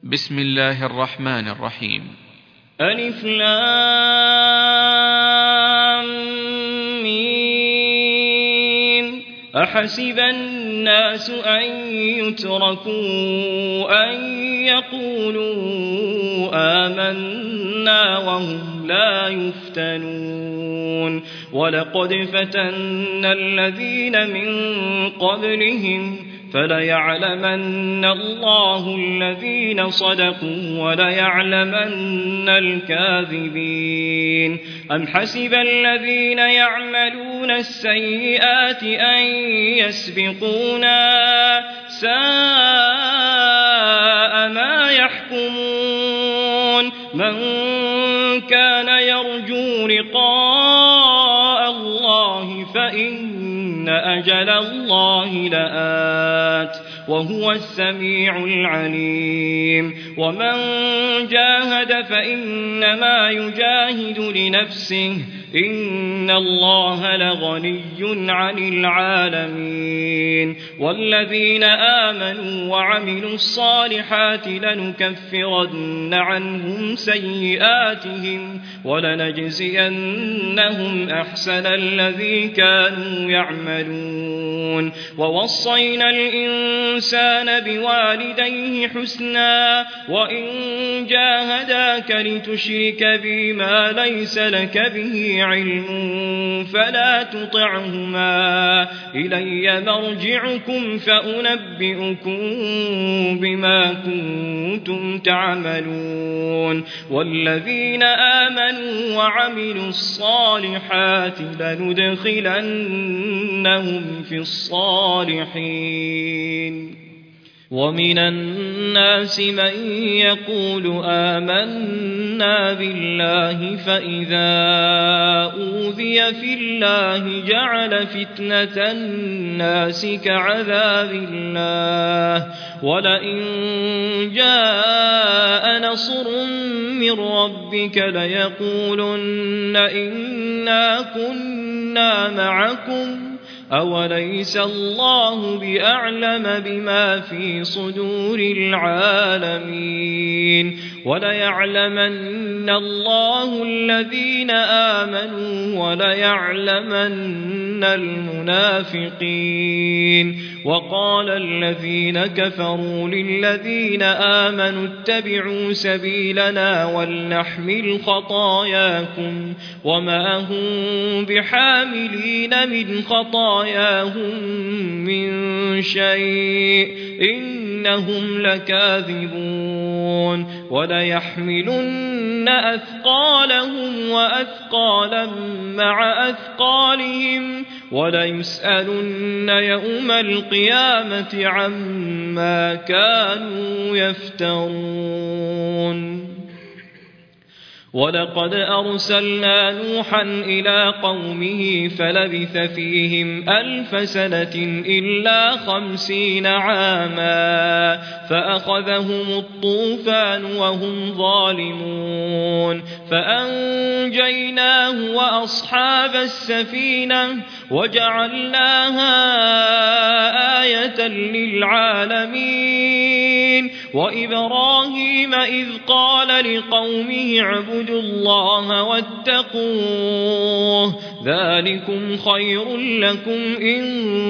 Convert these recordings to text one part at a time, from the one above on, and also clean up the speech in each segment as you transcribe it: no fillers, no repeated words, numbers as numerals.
بسم الله الرحمن الرحيم. ألف لام ميم. أحسب الناس أن يتركوا أن يقولوا آمنا وهم لا يفتنون ولقد فتنا الذين من قبلهم فليعلمن الله الذين صدقوا وليعلمن الكاذبين. أم حسب الذين يعملون السيئات أن يسبقونا ساء ما يحكمون. من كان يرجو لقاء الله فإن أجل الله لآت وهو السميع العليم. ومن جاهد فإنما يجاهد لنفسه إن الله لغني عن العالمين. والذين آمنوا وعملوا الصالحات لنكفرن عنهم سيئاتهم ولنجزينهم أحسن الذي كانوا يعملون. ووصينا الإنسان بوالديه حسنا وإن جاهداك لتشرك بي ما ليس لك به علم فلا تطعهما إلي مرجعكم فأنبئكم بما كنتم تعملون. والذين آمنوا وعملوا الصالحات لندخلنهم في الصالحين. ومن الناس من يقول آمنا بالله فإذا أوذي في الله جعل فتنة الناس كعذاب الله ولئن جاء نصر من ربك ليقولن إنا كنا معكم أوليس الله بأعلم بما في صدور العالمين. وليعلمن الله الذين آمنوا وليعلمن المنافقين. وقال الذين كفروا للذين آمنوا اتبعوا سبيلنا ولنحمل خطاياكم وما هم بحاملين من خطاياهم من شيء إنهم لكاذبون. وليحملن أثقالهم وأثقالا مع أثقالهم وليسألن يوم القيامة عما كانوا يفترون. ولقد أرسلنا نوحا إلى قومه فلبث فيهم 1000 سنة إلا 50 عاما فأخذهم الطوفان وهم ظالمون فأنجيناه وأصحاب السفينة وجعلناها آية للعالمين. وإبراهيم إذ قال لقومه اعبدوا الله واتقوه ذلكم خير لكم إن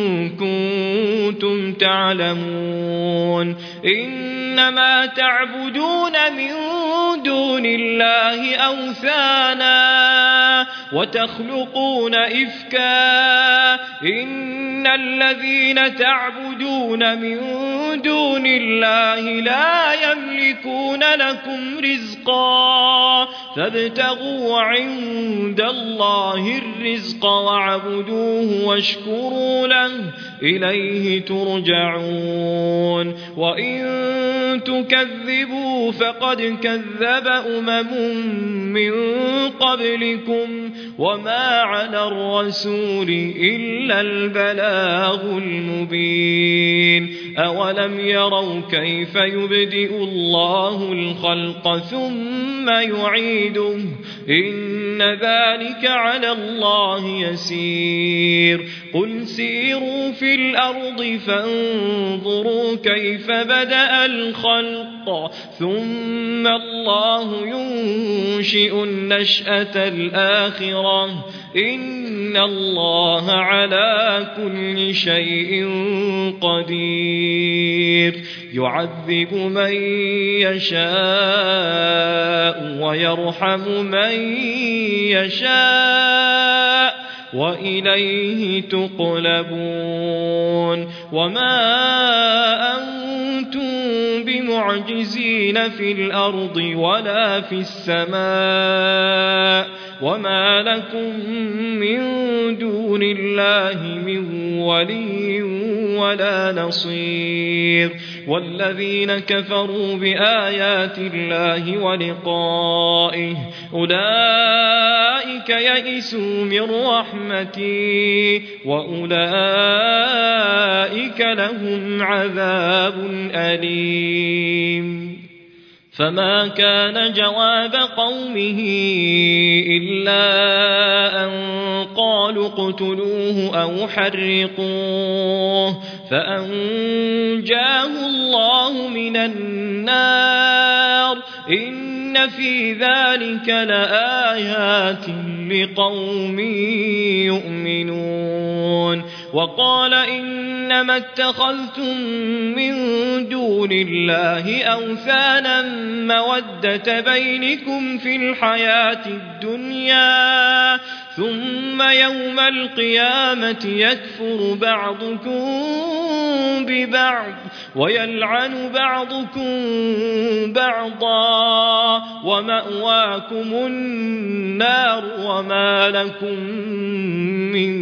كنتم تعلمون. إنما تعبدون من دون الله أوثانا وتخلقون إفكا إن الذين تعبدون من دون الله لا يملكون لكم رزقا فابتغوا عند الله الرزق واعبدوه واشكروا له إليه ترجعون. وإن تكذبوا فقد كذب من قبلكم وما على الرسول إلا البلاغ المبين. أولم يروا كيف يبدئ الله الخلق ثم يعيده إن ذلك على الله يسير. قل سيروا في الأرض فانظروا كيف بدأ الخلق ثم الله ينشئ النشأة الآخرة إن الله على كل شيء قدير يعذب من يشاء ويرحم من يشاء وإليه تقلبون وما أنتم بمعجزين في الأرض ولا في السماء وما لكم من دون الله من ولي ولا نصير والذين كفروا بآيات الله ولقائه أولئك يئسوا من رحمتي وأولئك لهم عذاب أليم فما كان جواب قومه إلا أن قالوا اقتلوه أو حرقوه فأنجاه الله من النار إن في ذلك لآيات لقوم يؤمنون وقال إنما اتخذتم من دون الله أوثانا مودة بينكم في الحياة الدنيا ثم يوم القيامة يكفر بعضكم ببعض ويلعن بعضكم بعضا ومأواكم النار وما لكم من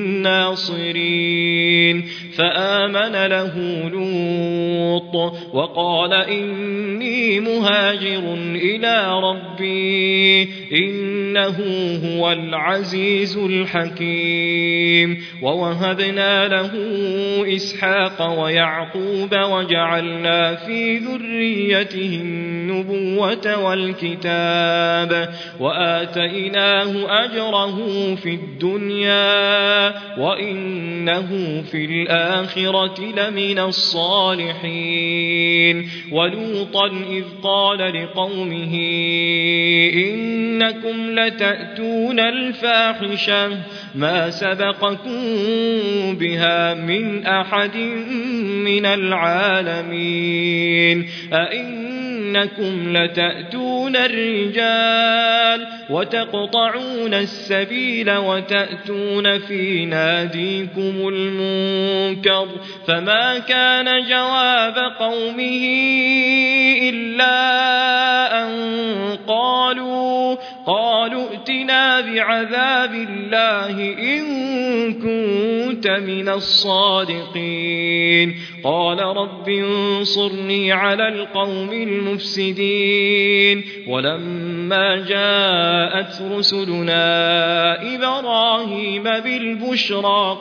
ناصرين فآمن له لوط وقال إني مهاجر إلى ربي إنه هو العزيز الحكيم ووهبنا له إسحاق ويعقوب وجعلنا في ذريته النبوة والكتاب وآتيناه أجره في الدنيا وإنه في الآخرة لمن الصالحين ولوطا إذ قال لقومه إنكم لتأتون الفاحشة ما سبقكم بها من أحد من العالمين أئنكم لتأتون الرجال وتقطعون السبيل وتأتون في ناديكم المنكر فما كان جواب قومه إلا أن قالوا ائتنا بعذاب الله إن كنت من الصادقين قال رب انصرني على القوم المفسدين ولما جاءت رسلنا إبراهيم بالبشرى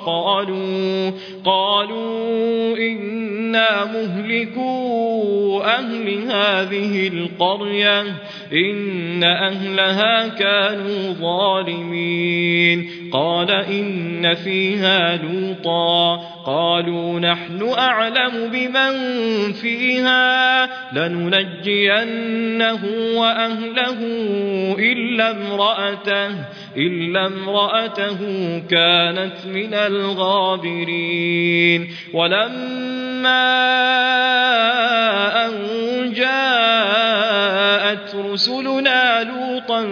قالوا إنا مهلكو أهل هذه القرية إن أهلها كانوا ظالمين قال إن فيها لوطا قالوا نحن أعلم بمن فيها لننجينه وأهله إلا امرأته كانت من الغابرين ولما أن جاءت رسلنا لوطا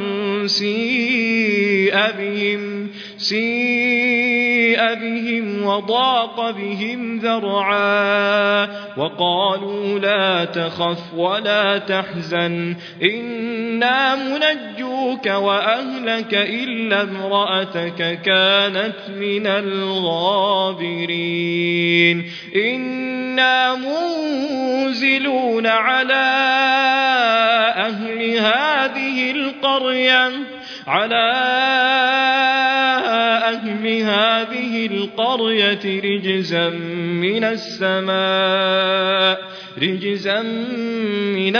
سيء بهم وضاق بهم ذرعا وقالوا لا تخف ولا تحزن إنا منجوك وأهلك إلا امرأتك كانت من الغابرين إنا منزلون على أهل هذه القرية هذه القرية رجزا من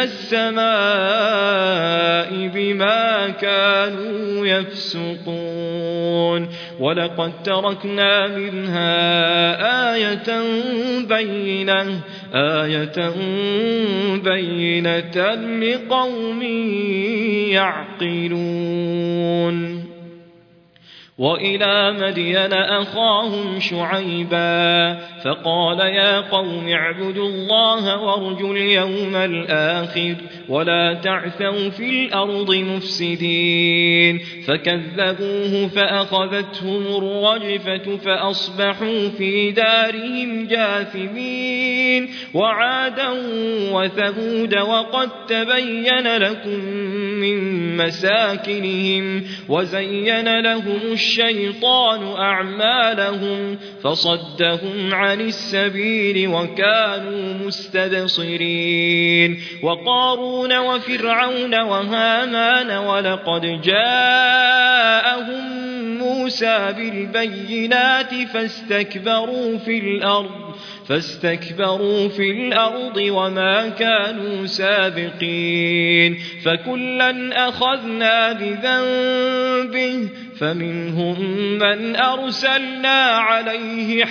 السماء بما كانوا يفسقون ولقد تركنا منها آية بينة لقوم يعقلون وإلى مدين أخاهم شعيبا فقال يا قوم اعبدوا الله وارجوا اليوم الآخر ولا تعثوا في الأرض مفسدين فكذبوه فأخذتهم الرجفة فأصبحوا في دارهم جاثمين وعادا وثمود وقد تبين لكم من مساكنهم وزين لهم الشيطان أعمالهم فصدهم عن السبيل وكانوا مستبصرين وقارون وفرعون وهامان ولقد جاءهم موسى بالبينات فاستكبروا في الأرض وما كانوا سابقين فكلا أخذنا بذنبه فمنهم من أرسلنا عليه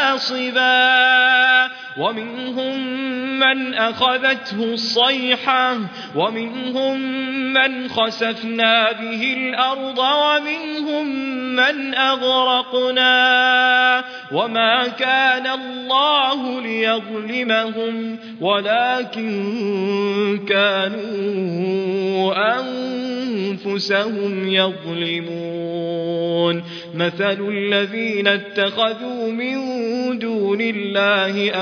حاصبا ومنهم من أخذته الصيحة ومنهم من خسفنا به الأرض ومنهم من أغرقنا وما كان الله ليظلمهم ولكن كانوا أنفسهم يظلمون مثل الذين اتخذوا من دون الله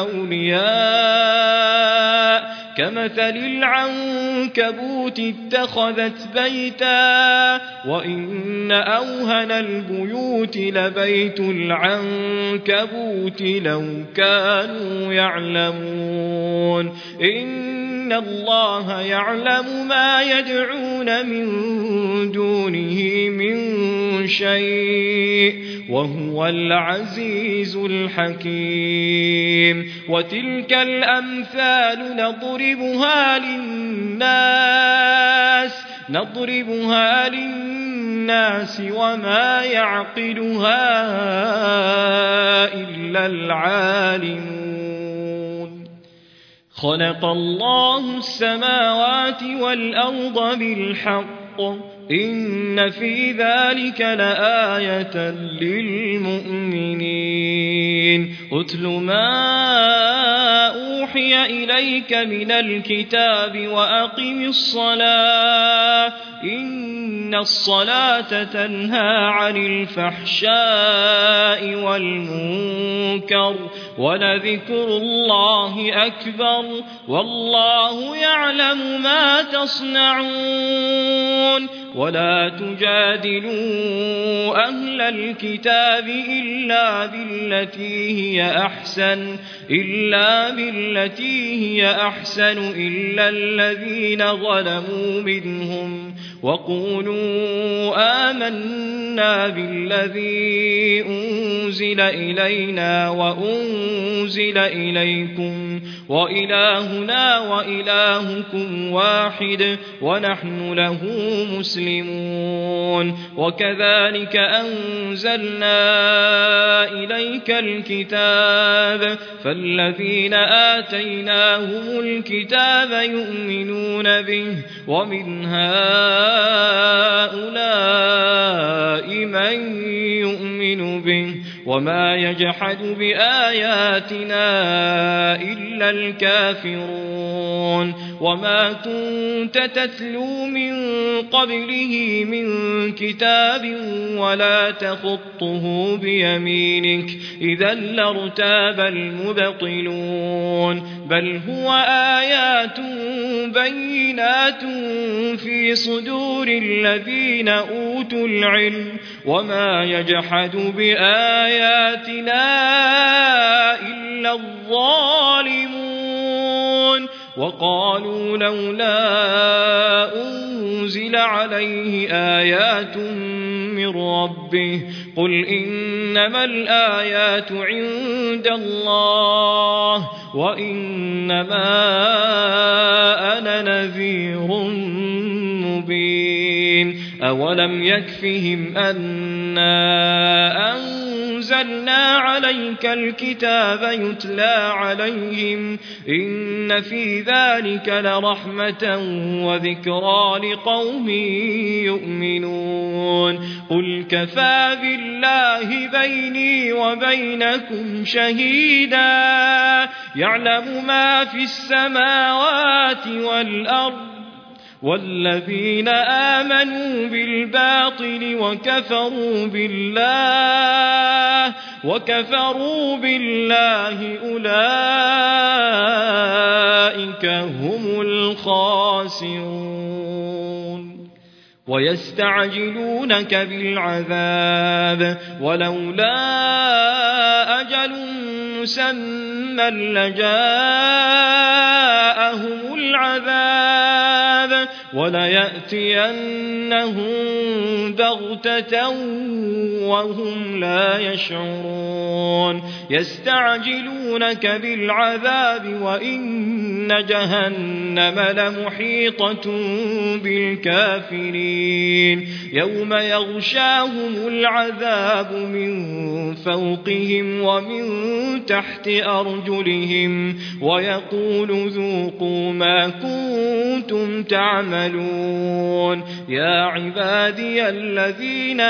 أولياء كمثل العنكبوت اتخذت بيتا وإن أوهن البيوت لبيت العنكبوت لو كانوا يعلمون إن الله يعلم ما يدعون من دونه من شيء وهو العزيز الحكيم وتلك الأمثال نضربها للناس وما يعقلها إلا العالمون خلق الله السماوات والأرض بالحق إن في ذلك لآية للمؤمنين أتل ما أوحي إليك من الكتاب وأقم الصلاة إن الصلاة تنهى عن الفحشاء والمنكر ولذكر الله أكبر والله يعلم ما تصنعون ولا تجادلوا أهل الكتاب إلا بالتي هي أحسن إلا الذين ظلموا منهم وقولوا آمنا بالذي أنزل إلينا وأنزل إليكم وإلهنا وإلهكم واحد ونحن له مسلمون وكذلك أنزلنا إليك الكتاب فالذين آتيناهم الكتاب يؤمنون به ومن هؤلاء من يؤمن به وما يجحد بآياتنا إلا الكافرون وما كنت تتلو من قبله من كتاب ولا تخطه بيمينك إذا لارتاب المبطلون بل هو آيات بينات في صدور الذين أوتوا العلم وما يجحد بآياتنا إلا الظالمون وقالوا لولا أنزل عليه آيات من ربه قل إنما الآيات عند الله وإنما أنا نذير مبين أولم يكفهم أنا أنزلنا عليك الكتاب يتلى عليهم إن في ذلك لرحمة وذكرى لقوم يؤمنون قل كفى بالله بيني وبينكم شهيدا يعلم ما في السماوات والأرض والذين آمنوا بالباطل وكفروا بالله أولئك هم الخاسرون ويستعجلونك بالعذاب ولولا أجل مسمى لجاءهم العذاب وليأتينهم بغتة وهم لا يشعرون يستعجلونك بالعذاب وإن جهنم لمحيطة بالكافرين يوم يغشاهم العذاب من فوقهم ومن تحت أرجلهم ويقول ذوقوا ما كنتم تعملون يا عبادي الذين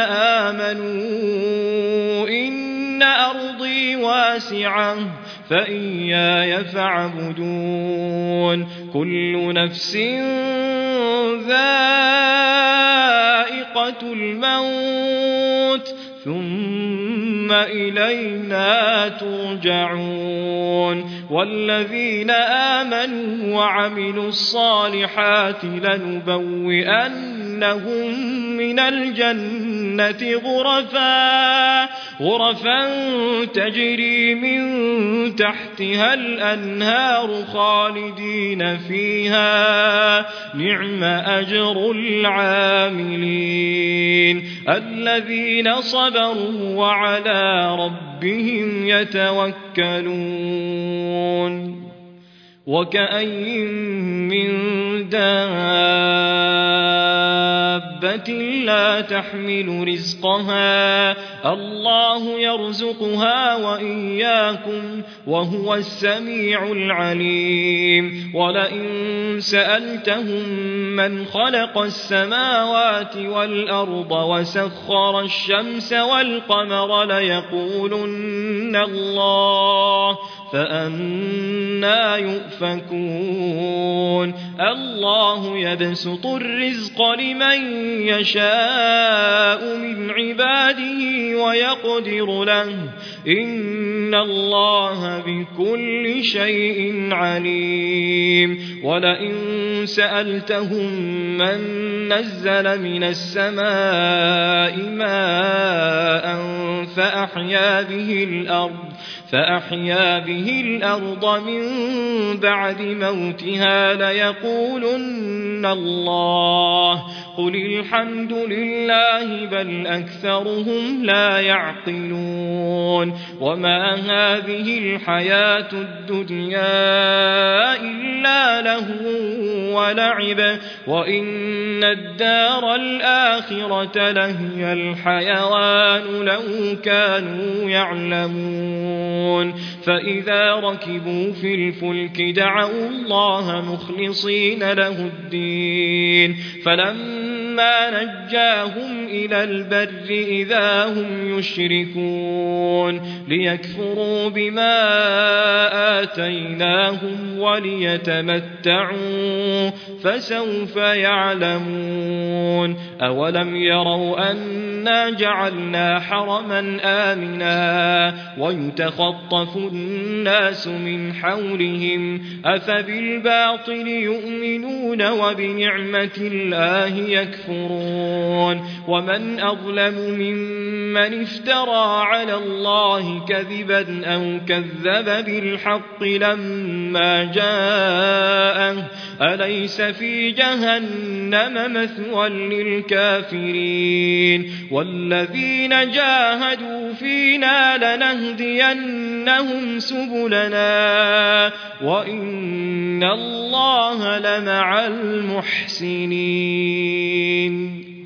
آمنوا إن أرضي واسعة فإياي فاعبدون كل نفس ذائقة الموت ثم إلينا ترجعون والذين آمنوا وعملوا الصالحات لنبوئنهم من الجنة غرفا تجري من تحتها الأنهار خالدين فيها نعم أجر العاملين الذين صبروا وعلى ربهم يتوكلون وكأين من دابة لا تحمل رزقها الله يرزقها وإياكم وهو السميع العليم ولئن سألتهم من خلق السماوات والأرض وسخر الشمس والقمر ليقولن الله فأنى يؤفكون الله يبسط الرزق لمن يشاء من عباده ويقدر له إن الله بكل شيء عليم ولئن سألتهم من نزل من السماء ماء فأحيا به الأرض من بعد موتها ليقولن الله قل الحمد لله بل أكثرهم لا يعقلون وما هذه الحياة الدنيا إلا لهو ولعب وإن الدار الآخرة لهي الحيوان لو كانوا يعلمون فإذا ركبوا في الفلك دعوا الله مخلصين له الدين فلما نجاهم إلى البر إذا هم يشركون ليكفروا بما آتيناهم وليتمتعوا فسوف يعلمون أولم يروا أنا جعلنا حرما آمنا ويتخطف الناس من حولهم أفبالباطل يؤمنون وبنعمة الله يكفرون ومن أظلم ممن من افترى على الله كذبا أو كذب بالحق لما جاءه أليس في جهنم مثوى للكافرين والذين جاهدوا فينا لنهدينهم سبلنا وإن الله لمع المحسنين